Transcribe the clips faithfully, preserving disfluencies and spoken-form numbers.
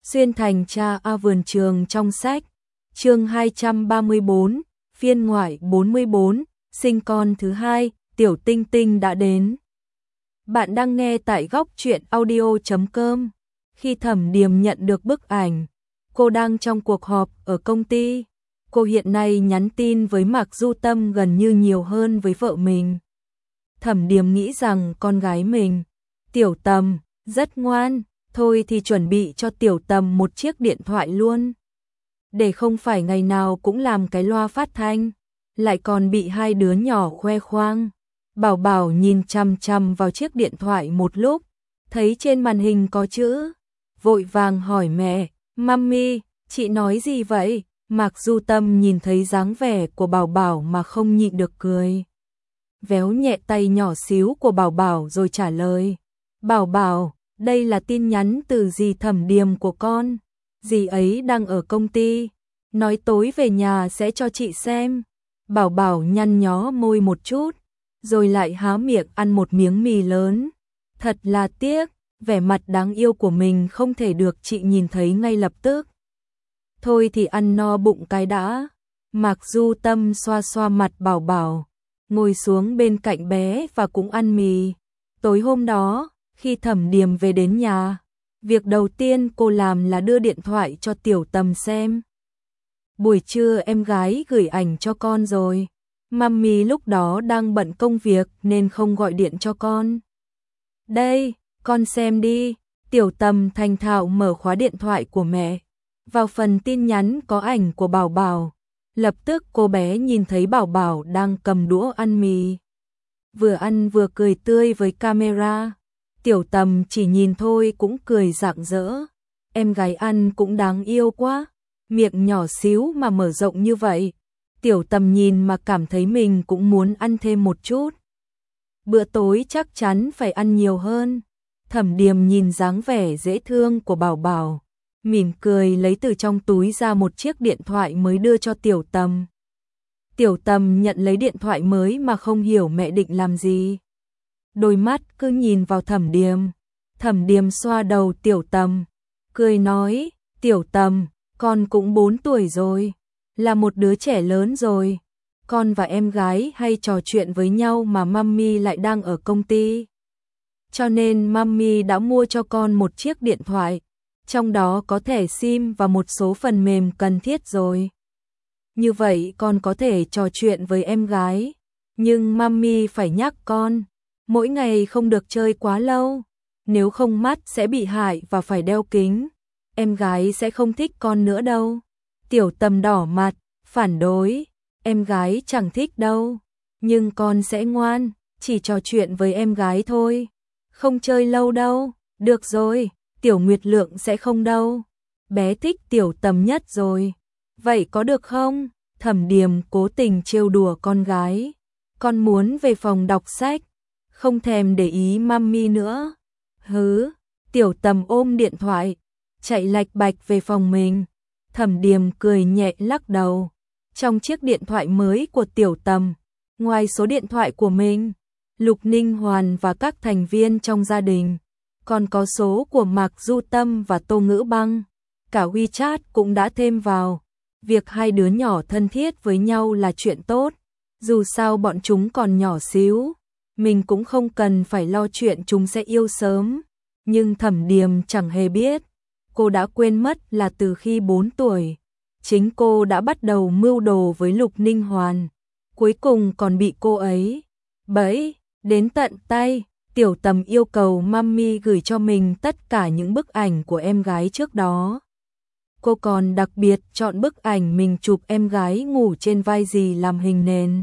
Xuyên thành cha A vườn trường trong sách, chương hai trăm ba mươi bốn, phiên ngoại bốn mươi bốn, sinh con thứ hai, Tiểu Tinh Tinh đã đến. Bạn đang nghe tại góc truyện audio chấm com. Khi Thẩm Điềm nhận được bức ảnh, cô đang trong cuộc họp ở công ty. Cô hiện nay nhắn tin với Mạc Du Tâm gần như nhiều hơn với vợ mình. Thẩm Điềm nghĩ rằng con gái mình, Tiểu Tầm, rất ngoan, thôi thì chuẩn bị cho Tiểu Tầm một chiếc điện thoại luôn. Để không phải ngày nào cũng làm cái loa phát thanh, lại còn bị hai đứa nhỏ khoe khoang. Bảo Bảo nhìn chằm chằm vào chiếc điện thoại một lúc, thấy trên màn hình có chữ, vội vàng hỏi mẹ, "Mummy, chị nói gì vậy?" Mạc Du Tâm nhìn thấy dáng vẻ của Bảo Bảo mà không nhịn được cười. Véo nhẹ tay nhỏ xíu của Bảo Bảo rồi trả lời, "Bảo Bảo, đây là tin nhắn từ dì Thẩm Điềm của con. Dì ấy đang ở công ty, nói tối về nhà sẽ cho chị xem." Bảo Bảo nhăn nhó môi một chút, rồi lại há miệng ăn một miếng mì lớn. Thật là tiếc, vẻ mặt đáng yêu của mình không thể được chị nhìn thấy ngay lập tức. Thôi thì ăn no bụng cái đã. Mạc Du Tâm xoa xoa mặt Bảo Bảo, ngồi xuống bên cạnh bé và cũng ăn mì. Tối hôm đó, khi Thẩm Điềm về đến nhà, việc đầu tiên cô làm là đưa điện thoại cho Tiểu Tầm xem. Buổi trưa em gái gửi ảnh cho con rồi. Mummy lúc đó đang bận công việc nên không gọi điện cho con. Đây, con xem đi. Tiểu Tầm thành thạo mở khóa điện thoại của mẹ. Vào phần tin nhắn có ảnh của Bảo Bảo. Lập tức cô bé nhìn thấy Bảo Bảo đang cầm đũa ăn mì. Vừa ăn vừa cười tươi với camera. Tiểu Tầm chỉ nhìn thôi cũng cười rạng rỡ. Em gái ăn cũng đáng yêu quá. Miệng nhỏ xíu mà mở rộng như vậy. Tiểu Tầm nhìn mà cảm thấy mình cũng muốn ăn thêm một chút. Bữa tối chắc chắn phải ăn nhiều hơn. Thẩm Điềm nhìn dáng vẻ dễ thương của Bảo Bảo, mỉm cười lấy từ trong túi ra một chiếc điện thoại mới đưa cho Tiểu Tầm. Tiểu Tầm nhận lấy điện thoại mới mà không hiểu mẹ định làm gì. Đôi mắt cứ nhìn vào Thẩm Điềm. Thẩm Điềm xoa đầu Tiểu Tầm, cười nói, "Tiểu Tầm, con cũng bốn tuổi rồi, là một đứa trẻ lớn rồi. Con và em gái hay trò chuyện với nhau mà mummy lại đang ở công ty. Cho nên mummy đã mua cho con một chiếc điện thoại, trong đó có thẻ SIM và một số phần mềm cần thiết rồi. Như vậy con có thể trò chuyện với em gái, nhưng mummy phải nhắc con, mỗi ngày không được chơi quá lâu, nếu không mắt sẽ bị hại và phải đeo kính. Em gái sẽ không thích con nữa đâu." Tiểu Tầm đỏ mặt, phản đối, "Em gái chẳng thích đâu, nhưng con sẽ ngoan, chỉ trò chuyện với em gái thôi, không chơi lâu đâu." "Được rồi, Tiểu Nguyệt Lượng sẽ không đâu, bé thích Tiểu Tầm nhất rồi." "Vậy có được không?" Thẩm Điềm cố tình trêu đùa con gái, "Con muốn về phòng đọc sách, không thèm để ý mummy nữa." "Hứ." Tiểu Tầm ôm điện thoại, chạy lạch bạch về phòng mình. Thẩm Điềm cười nhẹ lắc đầu. Trong chiếc điện thoại mới của Tiểu Tầm, ngoài số điện thoại của mình, Lục Ninh Hoàn và các thành viên trong gia đình, còn có số của Mạc Du Tâm và Tô Ngữ Băng. Cả WeChat cũng đã thêm vào. Việc hai đứa nhỏ thân thiết với nhau là chuyện tốt. Dù sao bọn chúng còn nhỏ xíu, mình cũng không cần phải lo chuyện chúng sẽ yêu sớm. Nhưng Thẩm Điềm chẳng hề biết, cô đã quên mất là từ khi bốn tuổi, chính cô đã bắt đầu mưu đồ với Lục Ninh Hoàn, cuối cùng còn bị cô ấy bẫy đến tận tay. Tiểu Tầm yêu cầu mummy gửi cho mình tất cả những bức ảnh của em gái trước đó. Cô còn đặc biệt chọn bức ảnh mình chụp em gái ngủ trên vai dì làm hình nền.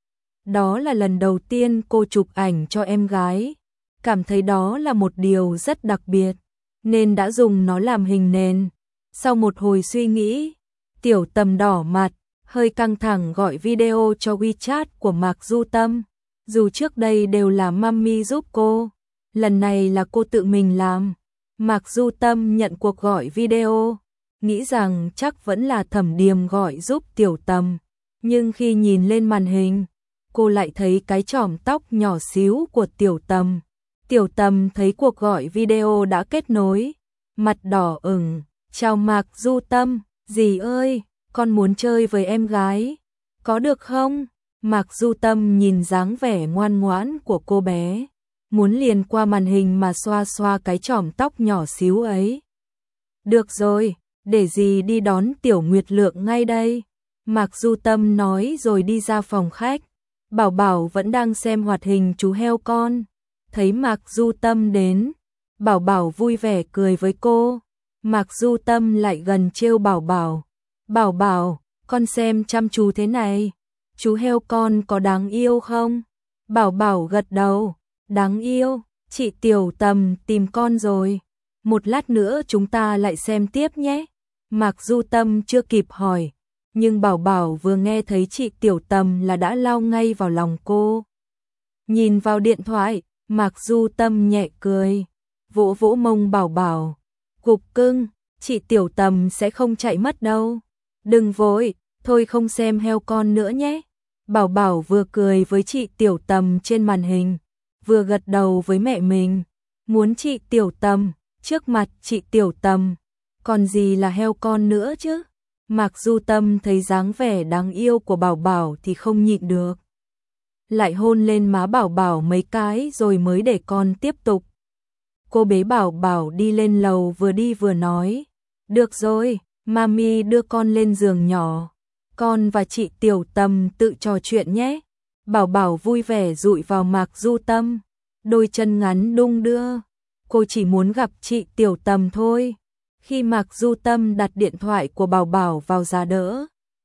Đó là lần đầu tiên cô chụp ảnh cho em gái, cảm thấy đó là một điều rất đặc biệt, nên đã dùng nó làm hình nền. Sau một hồi suy nghĩ, Tiểu Tầm đỏ mặt, hơi căng thẳng gọi video cho WeChat của Mạc Du Tâm. Dù trước đây đều là mummy giúp cô, lần này là cô tự mình làm. Mạc Du Tâm nhận cuộc gọi video, nghĩ rằng chắc vẫn là Thẩm Điềm gọi giúp Tiểu Tầm, nhưng khi nhìn lên màn hình, cô lại thấy cái chòm tóc nhỏ xíu của Tiểu Tầm. Tiểu Tầm thấy cuộc gọi video đã kết nối, mặt đỏ ửng, Chào Mạc Du Tâm, dì ơi, con muốn chơi với em gái, có được không? Mạc Du Tâm nhìn dáng vẻ ngoan ngoãn của cô bé, muốn liền qua màn hình mà xoa xoa cái chòm tóc nhỏ xíu ấy. Được rồi, để dì đi đón Tiểu Nguyệt Lượng ngay đây. Mạc Du Tâm nói rồi đi ra phòng khách. Bảo Bảo vẫn đang xem hoạt hình chú heo con. Thấy Mạc Du Tâm đến, Bảo Bảo vui vẻ cười với cô. Mạc Du Tâm lại gần trêu Bảo Bảo. Bảo Bảo, con xem chăm chú thế này. Chú heo con có đáng yêu không? Bảo Bảo gật đầu. Đáng yêu, chị Tiểu Tầm tìm con rồi. Một lát nữa chúng ta lại xem tiếp nhé. Mạc Du Tâm chưa kịp hỏi, nhưng Bảo Bảo vừa nghe thấy chị Tiểu Tầm là đã lao ngay vào lòng cô. Nhìn vào điện thoại, Mạc Du Tâm nhẹ cười, vỗ vỗ mông Bảo Bảo. Cục cưng, chị Tiểu Tầm sẽ không chạy mất đâu. Đừng vội, thôi không xem heo con nữa nhé. Bảo Bảo vừa cười với chị Tiểu Tầm trên màn hình, vừa gật đầu với mẹ mình. Muốn chị Tiểu Tầm, trước mặt chị Tiểu Tầm, còn gì là heo con nữa chứ? Mạc Du Tâm thấy dáng vẻ đáng yêu của Bảo Bảo thì không nhịn được. Lại hôn lên má Bảo Bảo mấy cái rồi mới để con tiếp tục. Cô bế Bảo Bảo đi lên lầu vừa đi vừa nói. Được rồi, mami đưa con lên giường nhỏ. Con và chị Tiểu Tầm tự trò chuyện nhé. Bảo Bảo vui vẻ dụi vào Mạc Du Tâm. Đôi chân ngắn đung đưa. Cô chỉ muốn gặp chị Tiểu Tầm thôi. Khi Mạc Du Tâm đặt điện thoại của Bảo Bảo vào giá đỡ,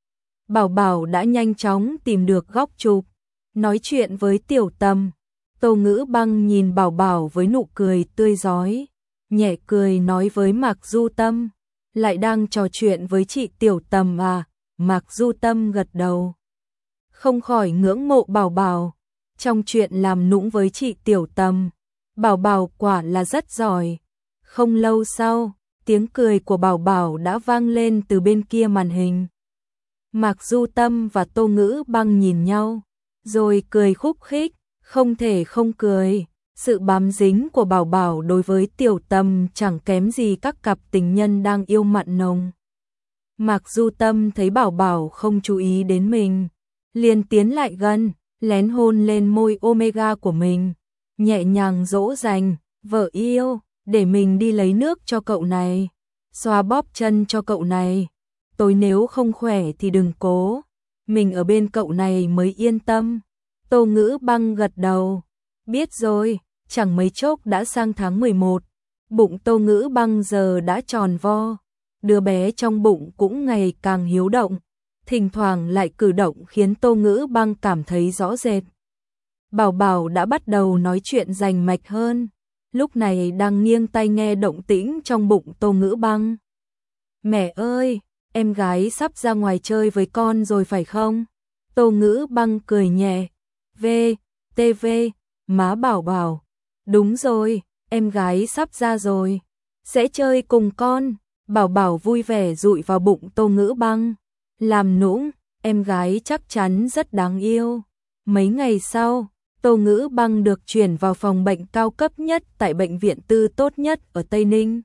Bảo Bảo đã nhanh chóng tìm được góc chụp, nói chuyện với Tiểu Tầm. Tô Ngữ Băng nhìn Bảo Bảo với nụ cười tươi rói, nhẹ cười nói với Mạc Du Tâm, lại đang trò chuyện với chị Tiểu Tầm à? Mạc Du Tâm gật đầu, không khỏi ngưỡng mộ Bảo Bảo. Trong chuyện làm nũng với chị Tiểu Tầm, Bảo Bảo quả là rất giỏi. Không lâu sau, tiếng cười của Bảo Bảo đã vang lên từ bên kia màn hình. Mạc Du Tâm và Tô Ngữ Băng nhìn nhau, rồi cười khúc khích, không thể không cười. Sự bám dính của Bảo Bảo đối với Tiểu Tầm chẳng kém gì các cặp tình nhân đang yêu mặn nồng. Mạc Du Tâm thấy Bảo Bảo không chú ý đến mình, liền tiến lại gần, lén hôn lên môi Omega của mình, nhẹ nhàng dỗ dành, vợ yêu, để mình đi lấy nước cho cậu này, xoa bóp chân cho cậu này, tối nếu không khỏe thì đừng cố, mình ở bên cậu này mới yên tâm. Tô Ngữ Băng gật đầu, biết rồi. Chẳng mấy chốc đã sang tháng mười một, bụng Tô Ngữ Băng giờ đã tròn vo, đứa bé trong bụng cũng ngày càng hiếu động, thỉnh thoảng lại cử động khiến Tô Ngữ Băng cảm thấy rõ rệt. Bảo Bảo đã bắt đầu nói chuyện rành mạch hơn, lúc này đang nghiêng tai nghe động tĩnh trong bụng Tô Ngữ Băng. Mẹ ơi, em gái sắp ra ngoài chơi với con rồi phải không? Tô Ngữ Băng cười nhẹ, v, tv, má Bảo Bảo. Đúng rồi, em gái sắp ra rồi, sẽ chơi cùng con. Bảo Bảo vui vẻ dụi vào bụng Tô Ngữ Băng, làm nũng, em gái chắc chắn rất đáng yêu. Mấy ngày sau, Tô Ngữ Băng được chuyển vào phòng bệnh cao cấp nhất tại bệnh viện tư tốt nhất ở Tây Ninh.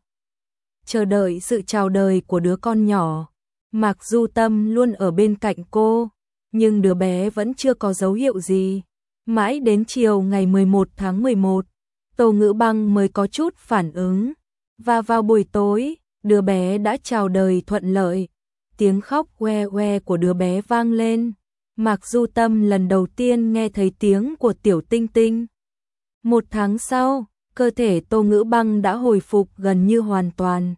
Chờ đợi sự chào đời của đứa con nhỏ, Mạc Du Tâm luôn ở bên cạnh cô, nhưng đứa bé vẫn chưa có dấu hiệu gì. Mãi đến chiều ngày mười một tháng mười một, Tô Ngữ Băng mới có chút phản ứng, và vào buổi tối, đứa bé đã chào đời thuận lợi. Tiếng khóc que que của đứa bé vang lên. Mạc Du Tâm lần đầu tiên nghe thấy tiếng của Tiểu Tinh Tinh. Một tháng sau, cơ thể Tô Ngữ Băng đã hồi phục gần như hoàn toàn.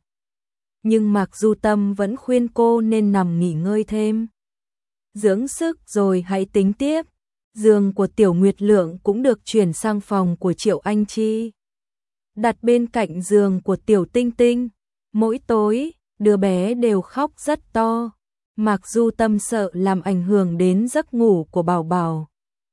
Nhưng Mạc Du Tâm vẫn khuyên cô nên nằm nghỉ ngơi thêm, dưỡng sức rồi hãy tính tiếp. Giường của Tiểu Nguyệt Lượng cũng được chuyển sang phòng của Triệu Anh Chi, đặt bên cạnh giường của Tiểu Tinh Tinh. Mỗi tối, đứa bé đều khóc rất to. Mạc Du Tâm sợ làm ảnh hưởng đến giấc ngủ của Bảo Bảo,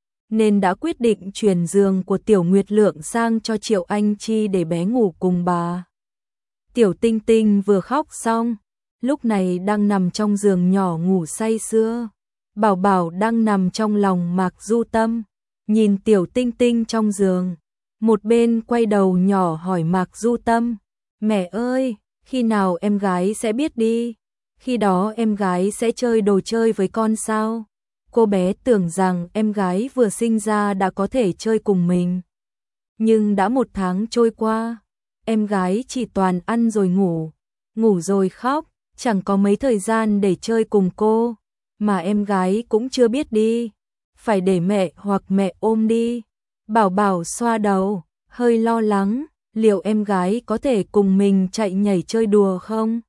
nên đã quyết định chuyển giường của Tiểu Nguyệt Lượng sang cho Triệu Anh Chi để bé ngủ cùng bà. Tiểu Tinh Tinh vừa khóc xong, lúc này đang nằm trong giường nhỏ ngủ say sưa. Bảo Bảo đang nằm trong lòng Mạc Du Tâm, nhìn Tiểu Tinh Tinh trong giường, một bên quay đầu nhỏ hỏi Mạc Du Tâm, mẹ ơi, khi nào em gái sẽ biết đi, khi đó em gái sẽ chơi đồ chơi với con sao? Cô bé tưởng rằng em gái vừa sinh ra đã có thể chơi cùng mình. Nhưng đã một tháng trôi qua, em gái chỉ toàn ăn rồi ngủ, ngủ rồi khóc, chẳng có mấy thời gian để chơi cùng cô, mà em gái cũng chưa biết đi, phải để mẹ hoặc mẹ ôm đi. Bảo Bảo xoa đầu, hơi lo lắng, liệu em gái có thể cùng mình chạy nhảy chơi đùa không?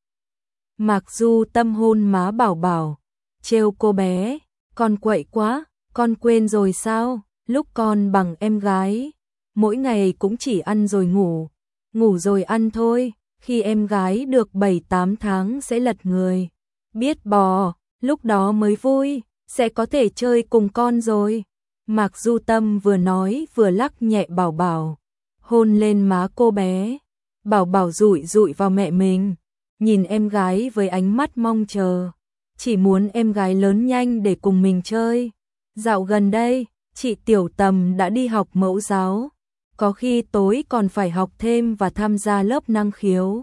Mạc Du Tâm hôn má Bảo Bảo, trêu cô bé, con quậy quá, con quên rồi sao, lúc con bằng em gái, mỗi ngày cũng chỉ ăn rồi ngủ, ngủ rồi ăn thôi, khi em gái được bảy tám tháng sẽ lật người, biết bò, lúc đó mới vui, sẽ có thể chơi cùng con rồi. Mạc Du Tâm vừa nói vừa lắc nhẹ Bảo Bảo, hôn lên má cô bé. Bảo Bảo dụi dụi vào mẹ mình, nhìn em gái với ánh mắt mong chờ, chỉ muốn em gái lớn nhanh để cùng mình chơi. Dạo gần đây, chị Tiểu Tầm đã đi học mẫu giáo, có khi tối còn phải học thêm và tham gia lớp năng khiếu.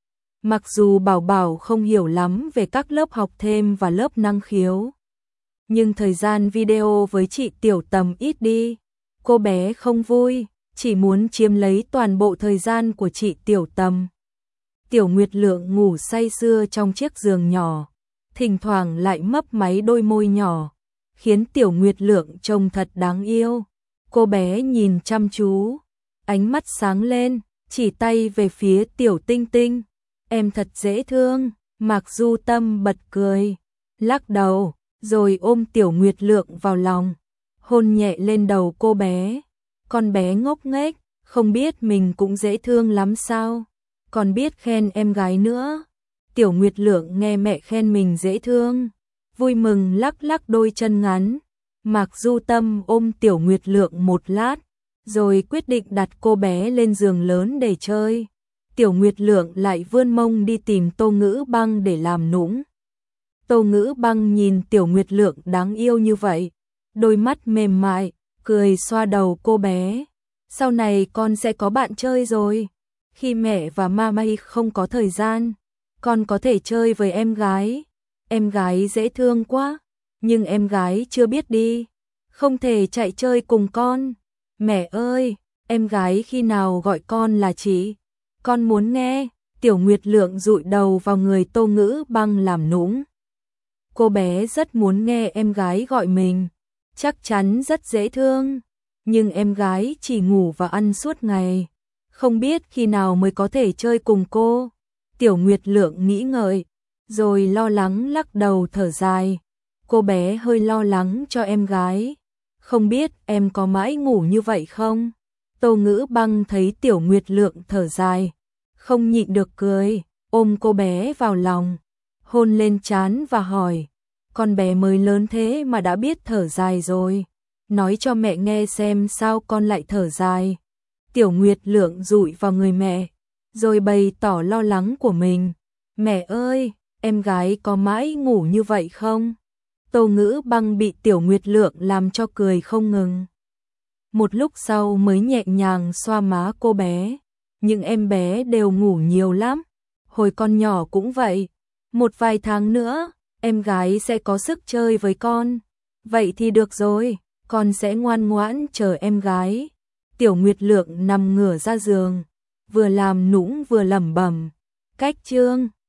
Mặc dù Bảo Bảo không hiểu lắm về các lớp học thêm và lớp năng khiếu, nhưng thời gian video với chị Tiểu Tầm ít đi, cô bé không vui, chỉ muốn chiếm lấy toàn bộ thời gian của chị Tiểu Tầm. Tiểu Nguyệt Lượng ngủ say sưa trong chiếc giường nhỏ, thỉnh thoảng lại mấp máy đôi môi nhỏ, khiến Tiểu Nguyệt Lượng trông thật đáng yêu. Cô bé nhìn chăm chú, ánh mắt sáng lên, chỉ tay về phía Tiểu Tinh Tinh. Em thật dễ thương. Mạc Du Tâm bật cười, lắc đầu, rồi ôm Tiểu Nguyệt Lượng vào lòng, hôn nhẹ lên đầu cô bé. Con bé ngốc nghếch, không biết mình cũng dễ thương lắm sao, còn biết khen em gái nữa. Tiểu Nguyệt Lượng nghe mẹ khen mình dễ thương, vui mừng lắc lắc đôi chân ngắn. Mạc Du Tâm ôm Tiểu Nguyệt Lượng một lát, rồi quyết định đặt cô bé lên giường lớn để chơi. Tiểu Nguyệt Lượng lại vươn mông đi tìm Tô Ngữ Băng để làm nũng. Tô Ngữ Băng nhìn Tiểu Nguyệt Lượng đáng yêu như vậy, đôi mắt mềm mại, cười xoa đầu cô bé. Sau này con sẽ có bạn chơi rồi, khi mẹ và mama không có thời gian, con có thể chơi với em gái. Em gái dễ thương quá, nhưng em gái chưa biết đi, không thể chạy chơi cùng con. Mẹ ơi, em gái khi nào gọi con là chị? Con muốn nghe. Tiểu Nguyệt Lượng dụi đầu vào người Tô Ngữ Băng làm nũng. Cô bé rất muốn nghe em gái gọi mình, chắc chắn rất dễ thương, nhưng em gái chỉ ngủ và ăn suốt ngày, không biết khi nào mới có thể chơi cùng cô. Tiểu Nguyệt Lượng nghĩ ngợi, rồi lo lắng lắc đầu thở dài. Cô bé hơi lo lắng cho em gái, không biết em có mãi ngủ như vậy không? Tô Ngữ Băng thấy Tiểu Nguyệt Lượng thở dài, không nhịn được cười, ôm cô bé vào lòng, hôn lên trán và hỏi, con bé mới lớn thế mà đã biết thở dài rồi, nói cho mẹ nghe xem sao con lại thở dài. Tiểu Nguyệt Lượng dụi vào người mẹ, rồi bày tỏ lo lắng của mình. Mẹ ơi, em gái có mãi ngủ như vậy không? Tô Ngữ Băng bị Tiểu Nguyệt Lượng làm cho cười không ngừng. Một lúc sau mới nhẹ nhàng xoa má cô bé, nhưng em bé đều ngủ nhiều lắm, hồi con nhỏ cũng vậy. Một vài tháng nữa, em gái sẽ có sức chơi với con. Vậy thì được rồi, con sẽ ngoan ngoãn chờ em gái. Tiểu Nguyệt Lượng nằm ngửa ra giường, vừa làm nũng vừa lẩm bẩm, cách chương